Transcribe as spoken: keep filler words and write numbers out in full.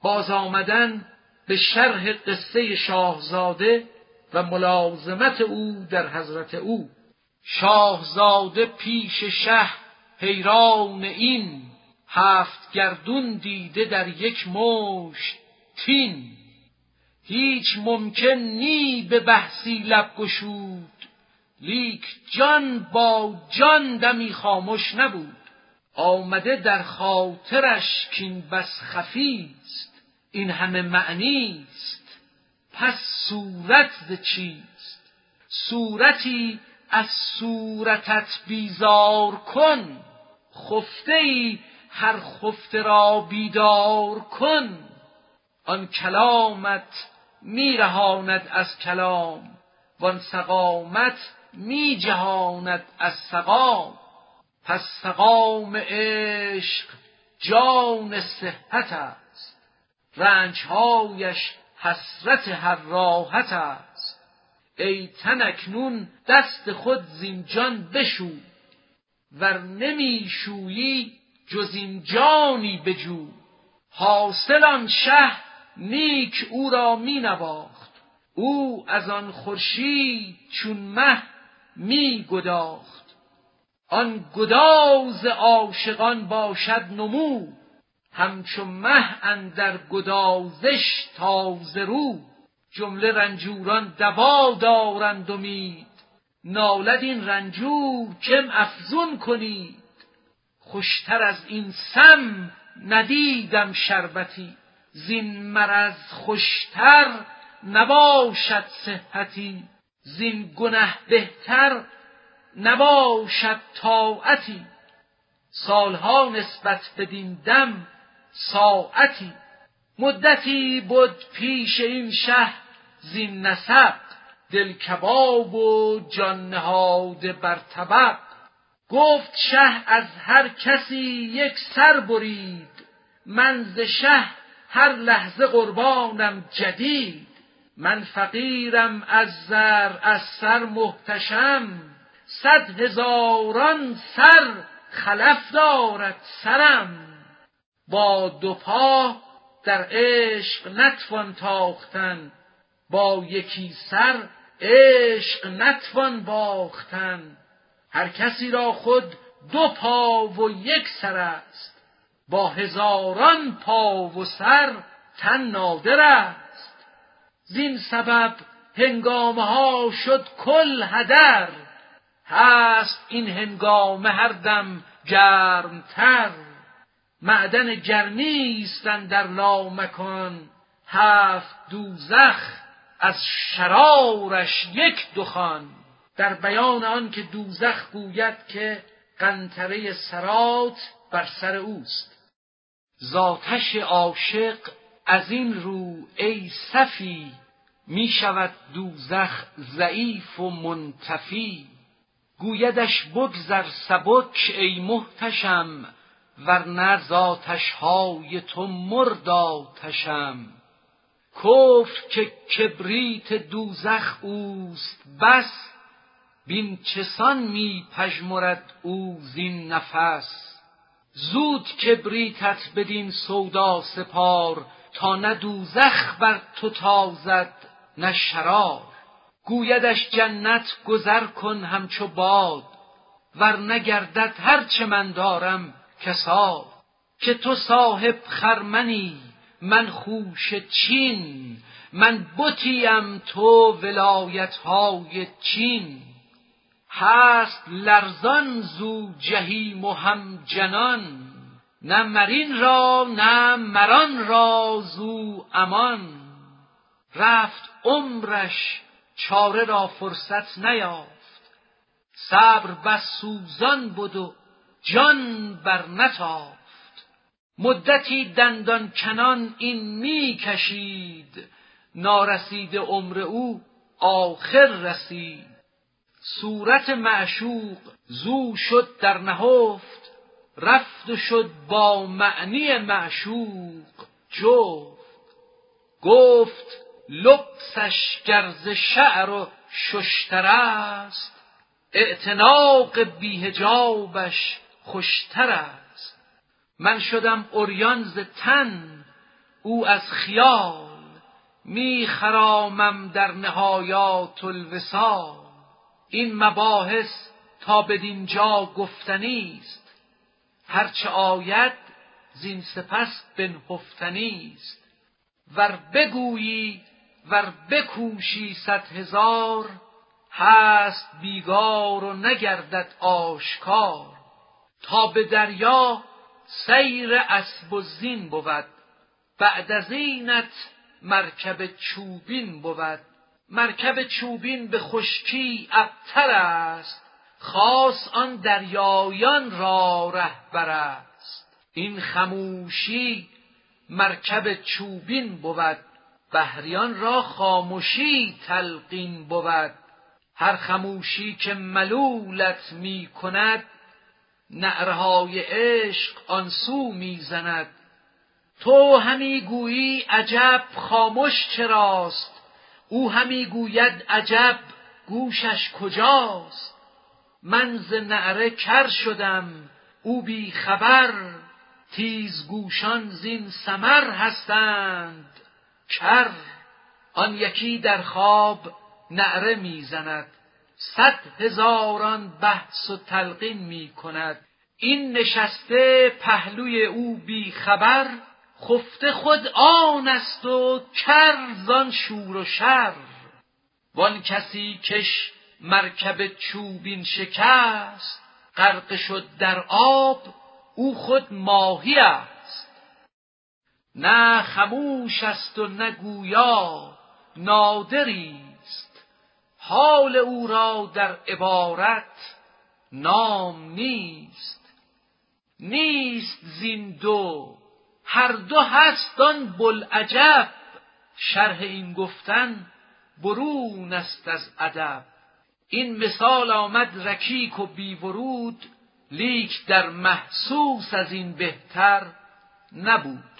باز آمدن به شرح قصه شاهزاده و ملازمت او در حضرت او. شاهزاده پیش شه حیران این، هفت گردون دیده در یک مشت تین. هیچ ممکن نی به بحثی لب گشود، لیک جان با جان دمی خاموش نبود. آمده در خاطرش کین بس خفیست، این همه معنیست پس صورت ز چیست. صورتی از صورتت بیزار کن، خفته ای هر خفته را بیدار کن. آن کلامت میرهاند از کلام، وان سقامت می جهاند از سقام. پس سقام عشق جان صحت است، رنجهایش حسرت هر راحت است. ای تن اکنون دست خود زین جان بشو، ور نمی شویی جز این جانی بجو. حاصل آن شه نیک او را می نواخت، او از آن خورشید چون مه می گداخت. آن گداز عاشقان باشد نمو، همچو مه اندر گدازش تازه رو. جمله رنجوران دوا دارند امید، نالد این رنجور کم افزون کنید. خوشتر از این سم ندیدم شربتی، زین مرض خوشتر نباشد صحتی. زین گنه بهتر نباشد طاعتی، سالها نسبت بدین دم ساعتی. مدتی بود پیش این شه زین نسق، دل کباب و جان نهاده بر طبق. گفت شه از هر کسی یک سر برید، من ز شه هر لحظه قربانم جدید. من فقیرم از زر از سر محتشم، صد هزاران سر خلف دارد سرم. با دو پا در عشق نتوان تاختن، با یکی سر عشق نتوان باختن. هر کسی را خود دو پا و یک سر است، با هزاران پا و سر تن نادر است. زین سبب هنگامه ها شد کل هدر، هست این هنگامه هر دم گرمتر. معدن گرمی است اندر لامکان، هفت دوزخ از شرارش یک دخان. در بیان آن که دوزخ گوید که قنطره صراط بر سر اوست. ذاتش عاشق از این رو ای صفی، می شود دوزخ ضعیف و منطفی. گویدش بگذر سبک ای محتشم، ورنه ذاتش های تو مرد آتشم. کفر که کبریت دوزخ اوست بس، بین چسان می پژمرد او زین نفس. زود کبریتت بدین سودا سپار، تا نه دوزخ بر تو تازد نه شرار. گویدش جنت گذر کن همچو باد، ور نگردد هرچه من دارم کساد. که تو صاحب خرمنی من خوش چین، من بتیم تو ولایتهای چین. هست لرزان زو جحیم و هم جنان، نه مرین را نه مران را زو امان. رفت عمرش چاره را فرصت نیافت، صبر بس سوزان بود و جان بر نتافت. مدتی دندان کنان این می کشید، نارسید عمر او آخر رسید. صورت معشوق زو شد در نهفت، رفت و شد با معنی معشوق جفت. گفت لبسش گر ز شعر و ششتر است، اعتناق بی حجابش خوشتر است. من شدم عریان ز تن او از خیال، می خرامم در نهایات الوصال. این مباحث تا بدینجا گفتنی است، هرچه آید زین سپس بنهفتنی است. ور بگویی ور بکوشی صد هزار، هست بیگار و نگردد آشکار. تا به دریا سیر اسب و زین بود، بعد از اینت مرکب چوبین بود. مرکب چوبین به خشکی ابتر است، خاص آن دریایان را رهبر است. این خموشی مرکب چوبین بود، بحریان را خاموشی تلقین بود. هر خموشی که ملولت می کند، نعرهای عشق آن سو می زند. تو همی گویی عجب خاموش چراست، او همی گوید عجب گوشش کجاست. من ز نعره کر شدم او بی خبر، تیزگوشان زین سمر هستند کر. آن یکی در خواب نعره میزند، صد هزاران بحث و تلقین می کند. این نشسته پهلوی او بی خبر، خفته خود آن است و کر زان شور و شر. وان کسی کش مرکب چوبین شکست، غرق شد در آب او خود ماهی است. نه خموش است و نه گویا نادری است، حال او را در عبارت نام نیست. نیست زین دو هر دو هست آن بوالعجب، شرح این گفتن برون است از ادب. این مثال آمد رکیک و بی ورود، لیک در محسوس از این بهتر نبود.